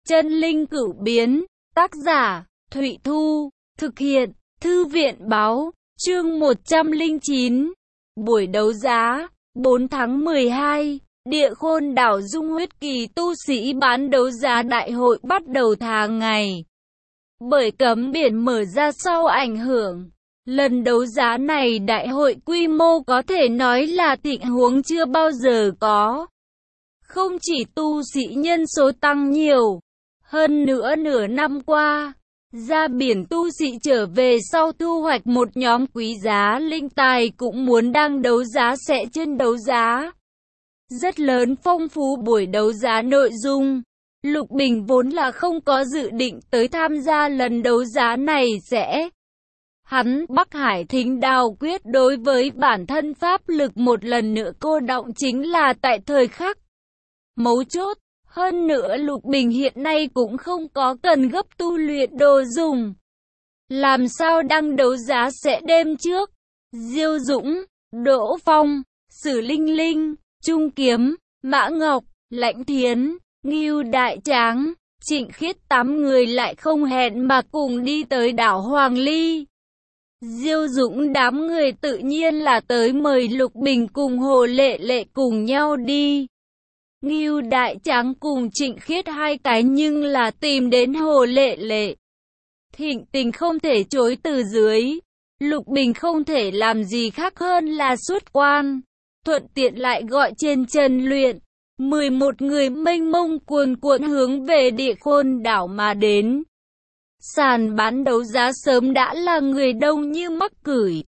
Chân linh cửu biến, tác giả, Thụy Thu, thực hiện, Thư viện báo, chương 109, buổi đấu giá, 4 tháng 12, Địa Khôn Đảo Dung Huyết Kỳ tu sĩ bán đấu giá đại hội bắt đầu tháng ngày. Bởi cấm biển mở ra sau ảnh hưởng, lần đấu giá này đại hội quy mô có thể nói là tình huống chưa bao giờ có. Không chỉ tu sĩ nhân số tăng nhiều, hơn nữa nửa năm qua, ra biển tu sĩ trở về sau thu hoạch một nhóm quý giá linh tài cũng muốn đăng đấu giá sẽ trên đấu giá. Rất lớn phong phú buổi đấu giá nội dung. Lục Bình vốn là không có dự định tới tham gia lần đấu giá này hắn Bắc Hải Thính Đao Quyết đối với bản thân pháp lực một lần nữa cô đọng chính là tại thời khắc mấu chốt. Hơn nữa Lục Bình hiện nay cũng không có cần gấp tu luyện đồ dùng. Làm sao đăng đấu giá sẽ đêm trước? Diêu Dũng, Đỗ Phong, Sử Linh Linh, Trung Kiếm, Mã Ngọc, Lãnh Thiến, Ngưu Đại Tráng, Trịnh Khiết 8 người lại không hẹn mà cùng đi tới đảo Hoàng Ly. Diêu Dũng đám người tự nhiên là tới mời Lục Bình cùng Hồ Lệ Lệ cùng nhau đi. Ngưu Đại Tráng cùng Trịnh Khiết hai cái nhưng là tìm đến Hồ Lệ Lệ. Thịnh tình không thể chối từ dưới. Lục Bình không thể làm gì khác hơn là xuất quan. Thuận tiện lại gọi trên chân luyện. 11 người mênh mông cuồn cuộn hướng về Địa Khôn đảo mà đến. Sàn bán đấu giá sớm đã là người đông như mắc cửi.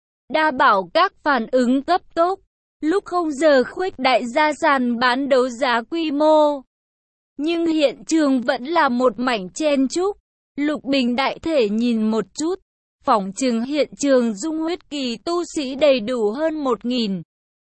Đa bảo các phản ứng cấp tốc. Lúc 0 giờ khuếch đại ra sàn bán đấu giá quy mô. Nhưng hiện trường vẫn là một mảnh chen chúc. Lục Bình đại thể nhìn một chút. Phỏng chừng hiện trường Dung Huyết Kỳ tu sĩ đầy đủ hơn 1000.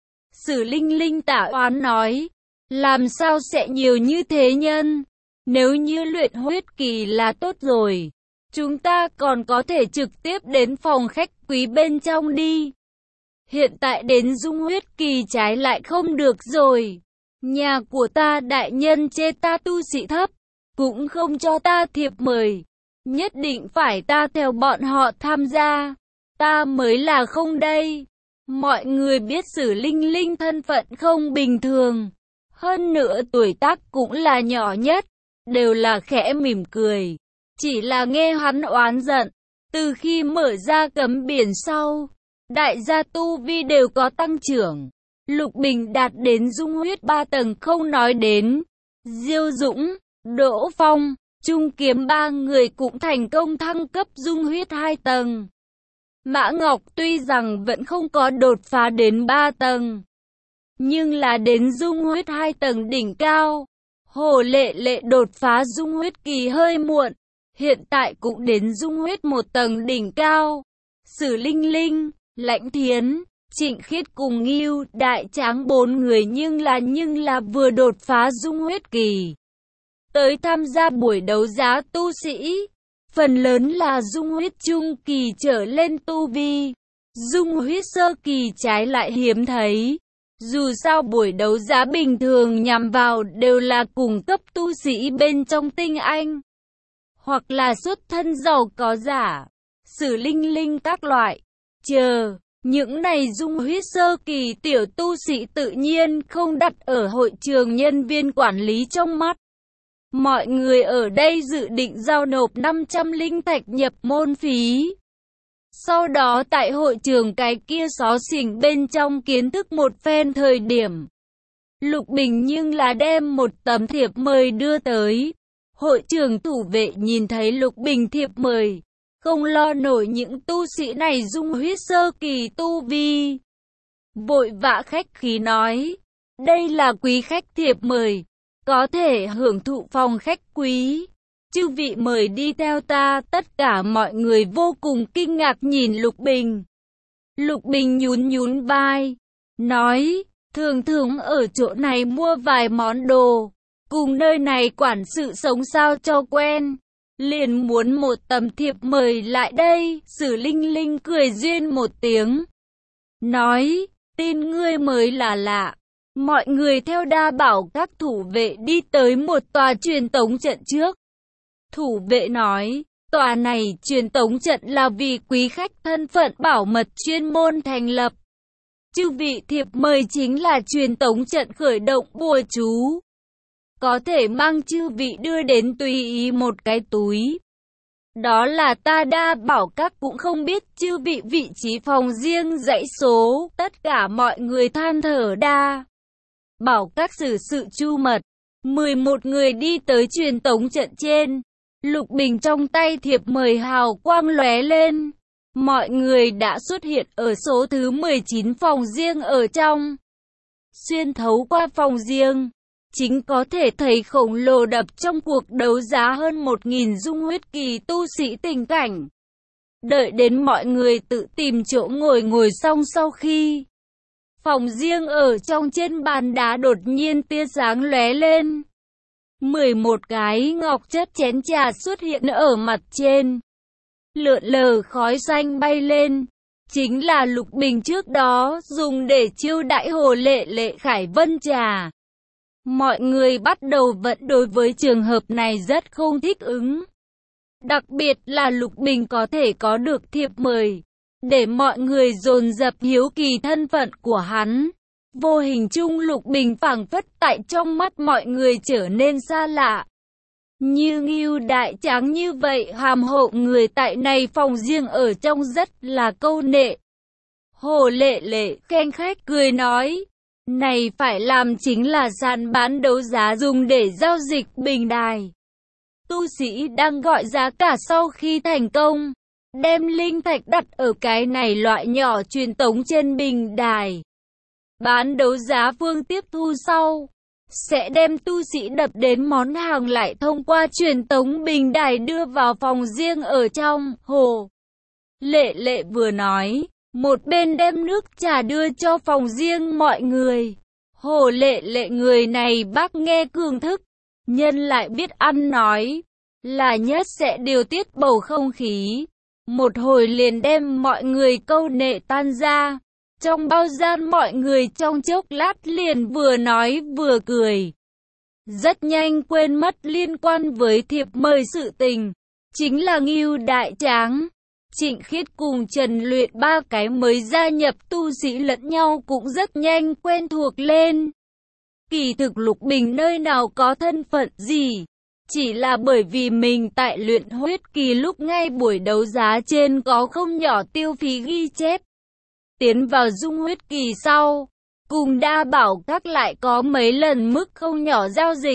Sử Linh Linh tả oán nói. Làm sao sẽ nhiều như thế nhân? Nếu như luyện huyết kỳ là tốt rồi. Chúng ta còn có thể trực tiếp đến phòng khách quý bên trong đi. Hiện tại đến Dung Huyết Kỳ trái lại không được rồi. Nhà của ta đại nhân chê ta tu sĩ thấp, cũng không cho ta thiệp mời. Nhất định phải ta theo bọn họ tham gia. Ta mới là không đây. Mọi người biết Sử Linh Linh thân phận không bình thường. Hơn nữa tuổi tác cũng là nhỏ nhất. Đều là khẽ mỉm cười. Chỉ là nghe hắn oán giận. Từ khi mở ra cấm biển sau, đại gia tu vi đều có tăng trưởng. Lục Bình đạt đến Dung Huyết 3 tầng không nói đến. Diêu Dũng, Đỗ Phong, Trung Kiếm 3 người cũng thành công thăng cấp Dung Huyết 2 tầng. Mã Ngọc tuy rằng vẫn không có đột phá đến 3 tầng, nhưng là đến Dung Huyết 2 tầng đỉnh cao. Hồ Lệ Lệ đột phá Dung Huyết Kỳ hơi muộn, hiện tại cũng đến Dung Huyết 1 tầng đỉnh cao. Sử Linh Linh, Lãnh Thiến, Trịnh Khiết cùng Ngưu Đại Tráng 4 người nhưng là vừa đột phá Dung Huyết Kỳ. Tới tham gia buổi đấu giá tu sĩ, phần lớn là Dung Huyết Trung Kỳ trở lên tu vi. Dung Huyết Sơ Kỳ trái lại hiếm thấy. Dù sao buổi đấu giá bình thường nhằm vào đều là cùng cấp tu sĩ bên trong tinh anh, hoặc là xuất thân giàu có giả, Sử Linh Linh các loại. Những này Dung Huyết Sơ Kỳ tiểu tu sĩ tự nhiên không đặt ở hội trường nhân viên quản lý trong mắt. Mọi người ở đây dự định giao nộp 500 linh thạch nhập môn phí. Sau đó tại hội trường cái kia xó xỉnh bên trong kiến thức một phen thời điểm. Lục Bình nhưng là đem một tấm thiệp mời đưa tới. Hội trường thủ vệ nhìn thấy Lục Bình thiệp mời, không lo nổi những tu sĩ này Dung Huyết Sơ Kỳ tu vi. Vội vã khách khí nói, đây là quý khách thiệp mời, có thể hưởng thụ phòng khách quý. Chư vị mời đi theo ta. Tất cả mọi người vô cùng kinh ngạc nhìn Lục Bình. Lục Bình nhún vai, nói, thường ở chỗ này mua vài món đồ, cùng nơi này quản sự sống sao cho quen, liền muốn một tấm thiệp mời lại đây. Sử Linh Linh cười duyên một tiếng, nói, tin ngươi mới là lạ, Mọi người theo đa bảo các thủ vệ đi tới một tòa truyền tống trận trước. Thủ vệ nói, tòa này truyền tống trận là vì quý khách thân phận bảo mật chuyên môn thành lập. Chư vị thiệp mời chính là truyền tống trận khởi động bùa chú. Có thể mang chư vị đưa đến tùy ý một cái túi. Đó là ta đa bảo các cũng không biết chư vị vị trí phòng riêng dãy số. Tất cả mọi người than thở đa bảo các xử sự chu mật. 11 người đi tới truyền tống trận trên. Lục bình trong tay thiệp mời hào quang lóe lên. Mọi người đã xuất hiện ở số thứ 19 phòng riêng ở trong. Xuyên thấu qua phòng riêng, chính có thể thấy khổng lồ đập trong cuộc đấu giá hơn 1.000 dung huyết kỳ tu sĩ tình cảnh. Đợi đến mọi người tự tìm chỗ ngồi xong sau khi phòng riêng ở trong trên bàn đá đột nhiên tia sáng lóe lên. 11 cái ngọc chất chén trà xuất hiện ở mặt trên. Lượn lờ khói xanh bay lên. Chính là Lục Bình trước đó dùng để chiêu đãi Hồ Lệ Lệ Khải Vân trà. Mọi người bắt đầu vẫn đối với trường hợp này rất không thích ứng. Đặc biệt là Lục Bình có thể có được thiệp mời, để mọi người dồn dập hiếu kỳ thân phận của hắn. Vô hình chung Lục Bình phảng phất tại trong mắt mọi người trở nên xa lạ. Như Ngưu Đại Tráng như vậy hàm hộ người tại này phòng riêng ở trong rất là câu nệ. Hồ Lệ Lệ khen khách cười nói, này phải làm chính là sàn bán đấu giá dùng để giao dịch bình đài. Tu sĩ đang gọi giá cả sau khi thành công, đem linh thạch đặt ở cái này loại nhỏ truyền tống trên bình đài. Bán đấu giá phương tiếp thu sau, sẽ đem tu sĩ đập đến món hàng lại thông qua truyền tống bình đài đưa vào phòng riêng ở trong. Hồ Lệ Lệ vừa nói, một bên đem nước trà đưa cho phòng riêng mọi người. Hồ Lệ Lệ người này bác nghe cường thức, nhân lại biết ăn nói, là nhất sẽ điều tiết bầu không khí. Một hồi liền đem mọi người câu nệ tan ra. Trong bao gian mọi người trong chốc lát liền vừa nói vừa cười. Rất nhanh quên mất liên quan với thiệp mời sự tình. Chính là Ngưu Đại Tráng, Trịnh Khiết cùng Trần Luyện ba cái mới gia nhập tu sĩ lẫn nhau cũng rất nhanh quen thuộc lên. Kỳ thực Lục Bình nơi nào có thân phận gì, chỉ là bởi vì mình tại luyện huyết kỳ lúc ngay buổi đấu giá trên có không nhỏ tiêu phí ghi chép. Tiến vào dung huyết kỳ sau, cùng đa bảo các lại có mấy lần mức không nhỏ giao dịch.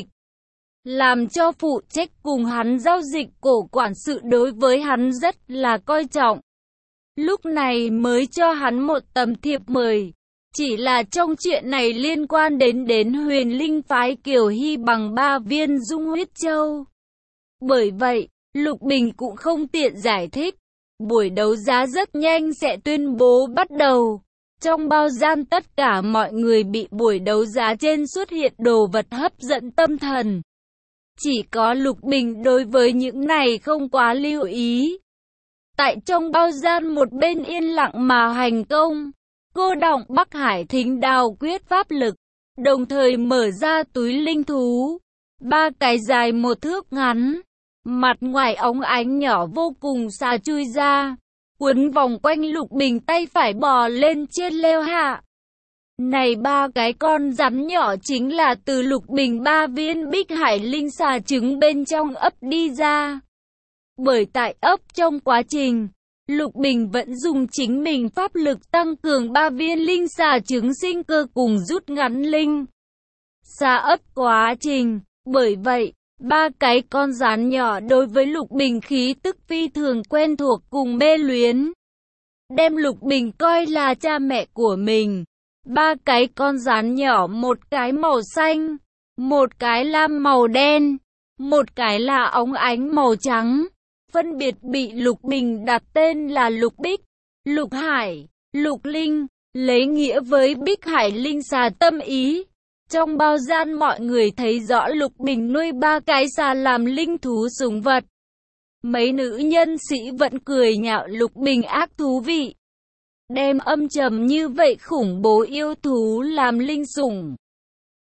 Làm cho phụ trách cùng hắn giao dịch cổ quản sự đối với hắn rất là coi trọng. Lúc này mới cho hắn một tấm thiệp mời. Chỉ là trong chuyện này liên quan đến Huyền Linh phái Kiều Hy bằng 3 viên dung huyết châu. Bởi vậy, Lục Bình cũng không tiện giải thích. Buổi đấu giá rất nhanh sẽ tuyên bố bắt đầu. Trong bao gian tất cả mọi người bị buổi đấu giá trên xuất hiện đồ vật hấp dẫn tâm thần. Chỉ có Lục Bình đối với những này không quá lưu ý. Tại trong bao gian một bên yên lặng mà hành công, cô đọng Bắc Hải Thính Đào quyết pháp lực, đồng thời mở ra túi linh thú. 3 cái dài 1 thước ngắn, mặt ngoài óng ánh nhỏ vô cùng xà chui ra, quấn vòng quanh Lục Bình tay phải bò lên trên leo hạ. Này 3 cái con rắn nhỏ chính là từ Lục Bình 3 viên Bích Hải Linh xà trứng bên trong ấp đi ra. Bởi tại ấp trong quá trình, Lục Bình vẫn dùng chính mình pháp lực tăng cường 3 viên linh xà trứng sinh cơ cùng rút ngắn linh xà ấp quá trình. Bởi vậy, 3 cái con rắn nhỏ đối với Lục Bình khí tức phi thường quen thuộc cùng mê luyến. Đem Lục Bình coi là cha mẹ của mình. 3 cái con rắn nhỏ, một cái màu xanh, một cái lam màu đen, một cái là óng ánh màu trắng. Phân biệt bị Lục Bình đặt tên là Lục Bích, Lục Hải, Lục Linh, lấy nghĩa với Bích Hải Linh xà tâm ý. Trong bao gian mọi người thấy rõ Lục Bình nuôi 3 cái xà làm linh thú sủng vật. Mấy nữ nhân sĩ vẫn cười nhạo Lục Bình ác thú vị. Đem âm trầm như vậy khủng bố yêu thú làm linh sủng.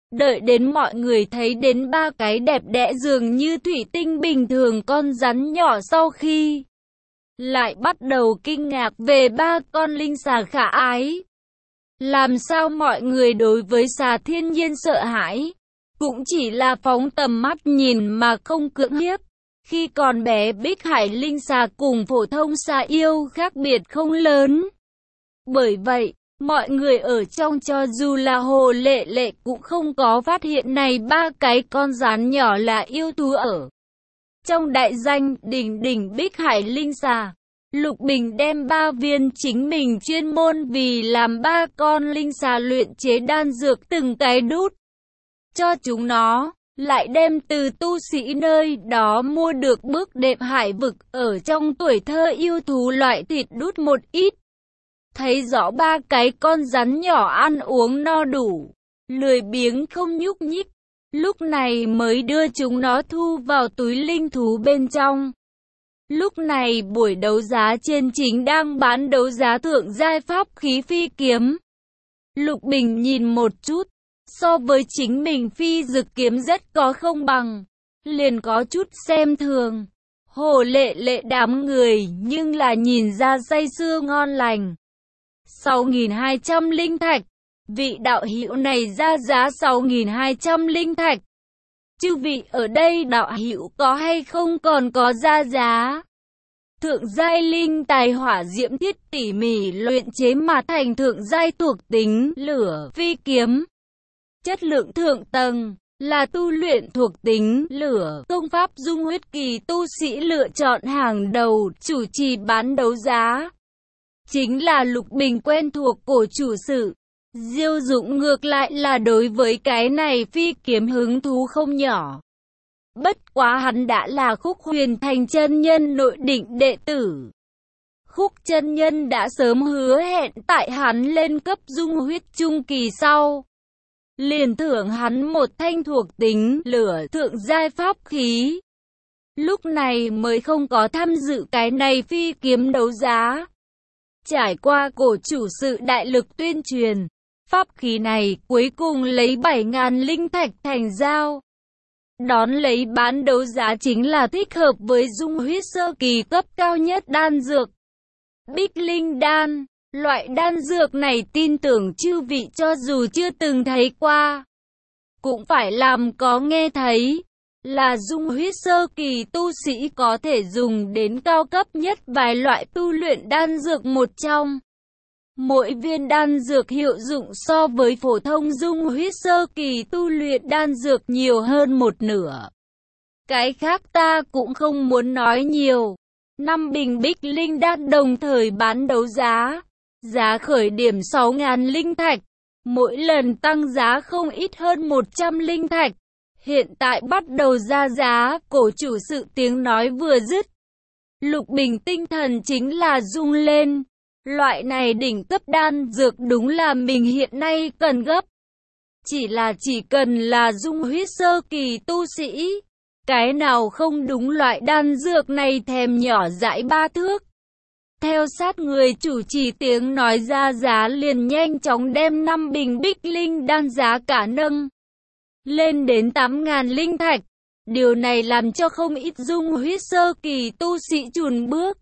Đợi đến mọi người thấy đến ba cái đẹp đẽ dường như thủy tinh bình thường con rắn nhỏ sau khi lại bắt đầu kinh ngạc về ba con linh xà khả ái. Làm sao mọi người đối với xà thiên nhiên sợ hãi, cũng chỉ là phóng tầm mắt nhìn mà không cưỡng hiếp. Khi còn bé Bích Hải linh xà cùng phổ thông xà yêu khác biệt không lớn. Bởi vậy, mọi người ở trong cho dù là Hồ Lệ Lệ cũng không có phát hiện này ba cái con rắn nhỏ là yêu thú ở trong đại danh đỉnh đỉnh Bích Hải linh xà. Lục Bình đem 3 viên chính mình chuyên môn vì làm 3 con linh xà luyện chế đan dược từng cái đút cho chúng nó, lại đem từ tu sĩ nơi đó mua được bước đệm hải vực ở trong tuổi thơ yêu thú loại thịt đút một ít. Thấy rõ ba cái con rắn nhỏ ăn uống no đủ, lười biếng không nhúc nhích, lúc này mới đưa chúng nó thu vào túi linh thú bên trong. Lúc này buổi đấu giá trên chính đang bán đấu giá thượng giai pháp khí phi kiếm. Lục Bình nhìn một chút, so với chính mình phi dực kiếm rất có không bằng, liền có chút xem thường. Hồ Lệ Lệ đám người nhưng là nhìn ra say sưa ngon lành. 6.200 linh thạch, vị đạo hữu này ra giá 6.200 linh thạch. Chư vị ở đây đạo hữu có hay không còn có ra giá? Thượng giai linh tài hỏa diễm thiết tỉ mỉ luyện chế mà thành thượng giai thuộc tính lửa phi kiếm. Chất lượng thượng tầng là tu luyện thuộc tính lửa công pháp dung huyết kỳ tu sĩ lựa chọn hàng đầu chủ trì bán đấu giá. Chính là Lục Bình quen thuộc cổ chủ sự. Diêu Dũng ngược lại là đối với cái này phi kiếm hứng thú không nhỏ. Bất quá hắn đã là Khúc Huyền Thành chân nhân nội định đệ tử. Khúc chân nhân đã sớm hứa hẹn tại hắn lên cấp dung huyết trung kỳ sau, liền thưởng hắn một thanh thuộc tính lửa thượng giai pháp khí. Lúc này mới không có tham dự cái này phi kiếm đấu giá. Trải qua cổ chủ sự đại lực tuyên truyền, pháp khí này cuối cùng lấy 7.000 linh thạch thành giao. Đón lấy bán đấu giá chính là thích hợp với dung huyết sơ kỳ cấp cao nhất đan dược. Bích Linh Đan, loại đan dược này tin tưởng chư vị cho dù chưa từng thấy qua, cũng phải làm có nghe thấy, là dung huyết sơ kỳ tu sĩ có thể dùng đến cao cấp nhất vài loại tu luyện đan dược một trong. Mỗi viên đan dược hiệu dụng so với phổ thông dung huyết sơ kỳ tu luyện đan dược nhiều hơn một nửa. Cái khác ta cũng không muốn nói nhiều. 5 bình Bích Linh Đan đồng thời bán đấu giá. Giá khởi điểm 6.000 linh thạch. Mỗi lần tăng giá không ít hơn 100 linh thạch. Hiện tại bắt đầu ra giá, cổ chủ sự tiếng nói vừa dứt. Lục Bình tinh thần chính là rung lên. Loại này đỉnh cấp đan dược đúng là mình hiện nay cần gấp. Chỉ cần là dung huyết sơ kỳ tu sĩ, cái nào không đúng loại đan dược này thèm nhỏ dãi 3 thước. Theo sát người chủ trì tiếng nói ra giá liền nhanh chóng đem 5 bình Bích Linh đan giá cả nâng lên đến 8.000 linh thạch. Điều này làm cho không ít dung huyết sơ kỳ tu sĩ chùn bước.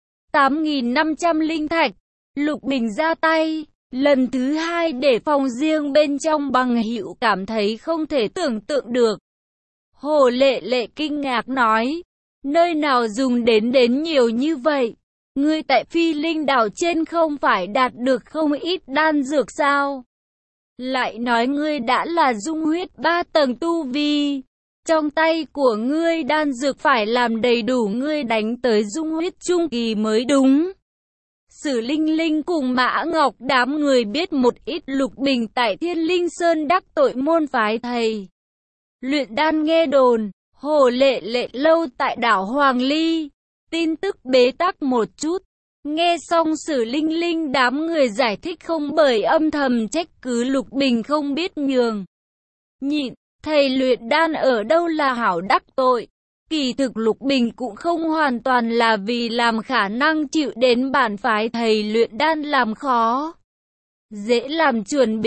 8.500 linh thạch. Lục Bình ra tay, lần thứ 2 để phòng riêng bên trong bằng hữu cảm thấy không thể tưởng tượng được. Hồ Lệ Lệ kinh ngạc nói, nơi nào dùng đến nhiều như vậy? Ngươi tại Phi Linh đảo trên không phải đạt được không ít đan dược sao? Lại nói ngươi đã là dung huyết 3 tầng tu vi. Trong tay của ngươi đan dược phải làm đầy đủ ngươi đánh tới dung huyết trung kỳ mới đúng. Sử Linh Linh cùng Mã Ngọc đám người biết một ít. Lục Bình tại Thiên Linh Sơn đắc tội môn phái thầy luyện đan nghe đồn, Hồ Lệ Lệ lâu tại đảo Hoàng Ly, tin tức bế tắc một chút. Nghe xong Sử Linh Linh đám người giải thích không bởi âm thầm trách cứ Lục Bình không biết nhường nhịn, thầy luyện đan ở đâu là hảo đắc tội. Kỳ thực Lục Bình cũng không hoàn toàn là vì làm khả năng chịu đến bản phái thầy luyện đan làm khó dễ làm chuẩn bị,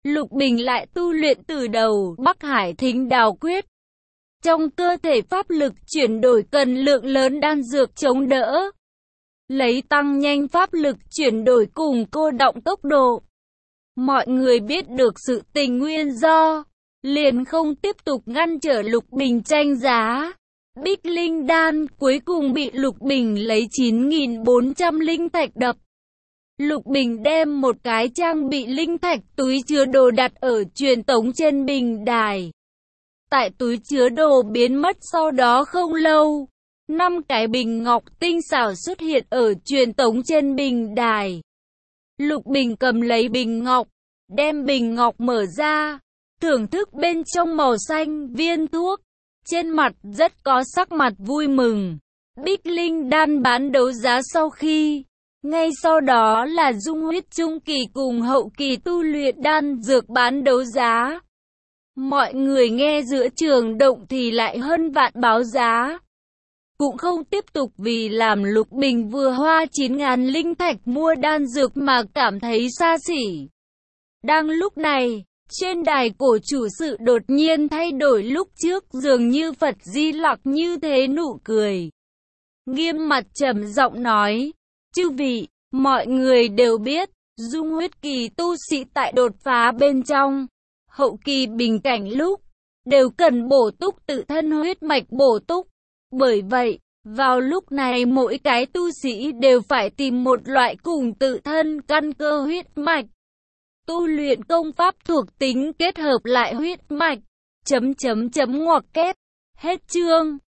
Lục Bình lại tu luyện từ đầu Bắc Hải Thính Đào Quyết. Trong cơ thể pháp lực chuyển đổi cần lượng lớn đan dược chống đỡ, lấy tăng nhanh pháp lực chuyển đổi cùng cô đọng tốc độ. Mọi người biết được sự tình nguyên do, liền không tiếp tục ngăn trở Lục Bình tranh giá. Bích Linh Đan cuối cùng bị Lục Bình lấy 9.400 linh thạch đập. Lục Bình đem một cái trang bị linh thạch túi chứa đồ đặt ở truyền tống trên bình đài. Tại túi chứa đồ biến mất sau đó không lâu, 5 cái bình ngọc tinh xảo xuất hiện ở truyền tống trên bình đài. Lục Bình cầm lấy bình ngọc, đem bình ngọc mở ra, thưởng thức bên trong màu xanh viên thuốc. Trên mặt rất có sắc mặt vui mừng. Bích Linh Đan bán đấu giá sau khi, ngay sau đó là dung huyết trung kỳ cùng hậu kỳ tu luyện đan dược bán đấu giá. Mọi người nghe giữa trường động thì lại hơn vạn báo giá. Cũng không tiếp tục vì làm Lục Bình vừa hoa 9.000 linh thạch mua đan dược mà cảm thấy xa xỉ. Đang lúc này, trên đài cổ chủ sự đột nhiên thay đổi, lúc trước dường như Phật Di Lặc như thế nụ cười. Nghiêm mặt trầm giọng nói, chư vị, mọi người đều biết, dung huyết kỳ tu sĩ tại đột phá bên trong hậu kỳ bình cảnh lúc, đều cần bổ túc tự thân huyết mạch bổ túc. Bởi vậy, vào lúc này mỗi cái tu sĩ đều phải tìm một loại cùng tự thân căn cơ huyết mạch. Tu luyện công pháp thuộc tính kết hợp lại huyết mạch. Ngoặc kép. Hết chương.